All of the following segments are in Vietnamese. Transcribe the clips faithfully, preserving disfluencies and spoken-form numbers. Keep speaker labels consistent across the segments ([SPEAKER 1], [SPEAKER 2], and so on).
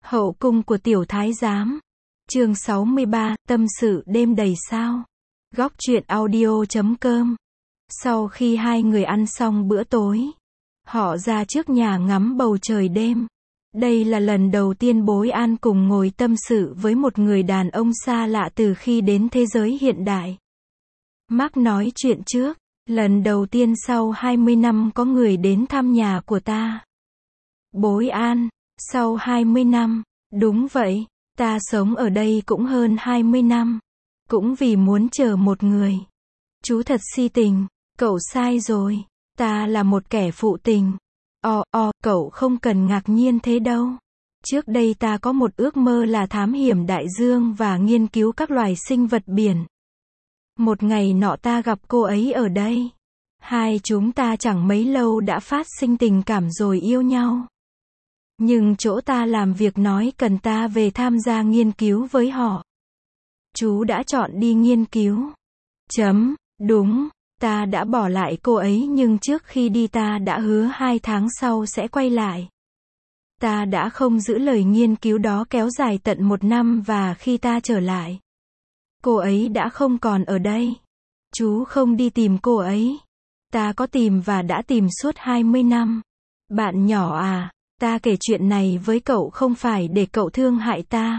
[SPEAKER 1] Hậu cung của tiểu thái giám. Chương sáu mươi ba, tâm sự đêm đầy sao. Góc truyện audio chấm com. Sau khi hai người ăn xong bữa tối, họ ra trước nhà ngắm bầu trời đêm. Đây là lần đầu tiên Bối An cùng ngồi tâm sự với một người đàn ông xa lạ từ khi đến thế giới hiện đại. Mark nói chuyện trước, lần đầu tiên sau hai mươi năm có người đến thăm nhà của ta. Bối An, sau hai mươi năm, đúng vậy, ta sống ở đây cũng hơn hai mươi năm. Cũng vì muốn chờ một người. Chú thật si tình, cậu sai rồi, ta là một kẻ phụ tình. O, o, cậu không cần ngạc nhiên thế đâu. Trước đây ta có một ước mơ là thám hiểm đại dương và nghiên cứu các loài sinh vật biển. Một ngày nọ ta gặp cô ấy ở đây. Hai chúng ta chẳng mấy lâu đã phát sinh tình cảm rồi yêu nhau. Nhưng chỗ ta làm việc nói cần ta về tham gia nghiên cứu với họ. Chú đã chọn đi nghiên cứu. Chấm, đúng, ta đã bỏ lại cô ấy nhưng trước khi đi ta đã hứa hai tháng sau sẽ quay lại. Ta đã không giữ lời nghiên cứu đó kéo dài tận một năm và khi ta trở lại, cô ấy đã không còn ở đây. Chú không đi tìm cô ấy. Ta có tìm và đã tìm suốt hai mươi năm. Bạn nhỏ à, ta kể chuyện này với cậu không phải để cậu thương hại ta.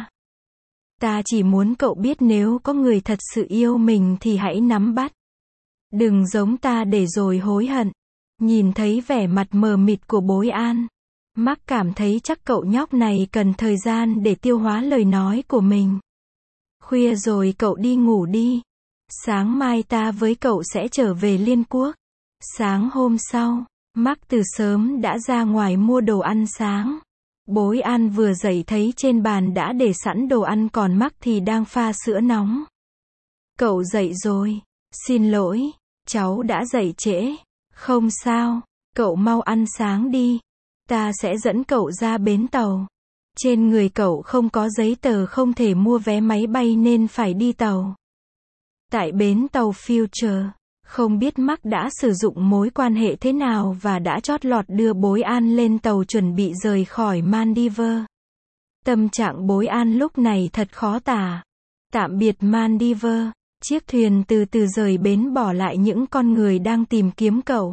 [SPEAKER 1] Ta chỉ muốn cậu biết nếu có người thật sự yêu mình thì hãy nắm bắt. Đừng giống ta để rồi hối hận. Nhìn thấy vẻ mặt mờ mịt của Bối An, Mark cảm thấy chắc cậu nhóc này cần thời gian để tiêu hóa lời nói của mình. Khuya rồi cậu đi ngủ đi. Sáng mai ta với cậu sẽ trở về Liên Quốc. Sáng hôm sau, Mark từ sớm đã ra ngoài mua đồ ăn sáng. Bối An vừa dậy thấy trên bàn đã để sẵn đồ ăn còn Mark thì đang pha sữa nóng. Cậu dậy rồi. Xin lỗi, cháu đã dậy trễ. Không sao, cậu mau ăn sáng đi. Ta sẽ dẫn cậu ra bến tàu. Trên người cậu không có giấy tờ không thể mua vé máy bay nên phải đi tàu. Tại bến tàu Future, không biết Mark đã sử dụng mối quan hệ thế nào và đã chót lọt đưa Bối An lên tàu chuẩn bị rời khỏi Maldives. Tâm trạng Bối An lúc này thật khó tả. Tạm biệt Maldives, chiếc thuyền từ từ rời bến bỏ lại những con người đang tìm kiếm cậu.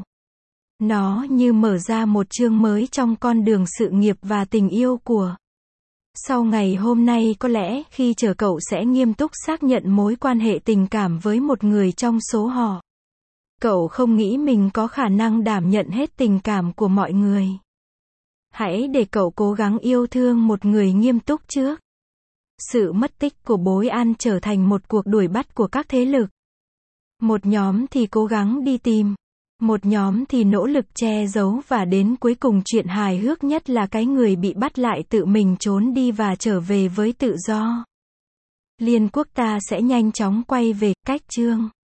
[SPEAKER 1] Nó như mở ra một chương mới trong con đường sự nghiệp và tình yêu của. Sau ngày hôm nay có lẽ khi chờ cậu sẽ nghiêm túc xác nhận mối quan hệ tình cảm với một người trong số họ. Cậu không nghĩ mình có khả năng đảm nhận hết tình cảm của mọi người. Hãy để cậu cố gắng yêu thương một người nghiêm túc trước. Sự mất tích của Bối An trở thành một cuộc đuổi bắt của các thế lực. Một nhóm thì cố gắng đi tìm. Một nhóm thì nỗ lực che giấu và đến cuối cùng chuyện hài hước nhất là cái người bị bắt lại tự mình trốn đi và trở về với tự do. Liên Quốc ta sẽ nhanh chóng quay về, cách chương.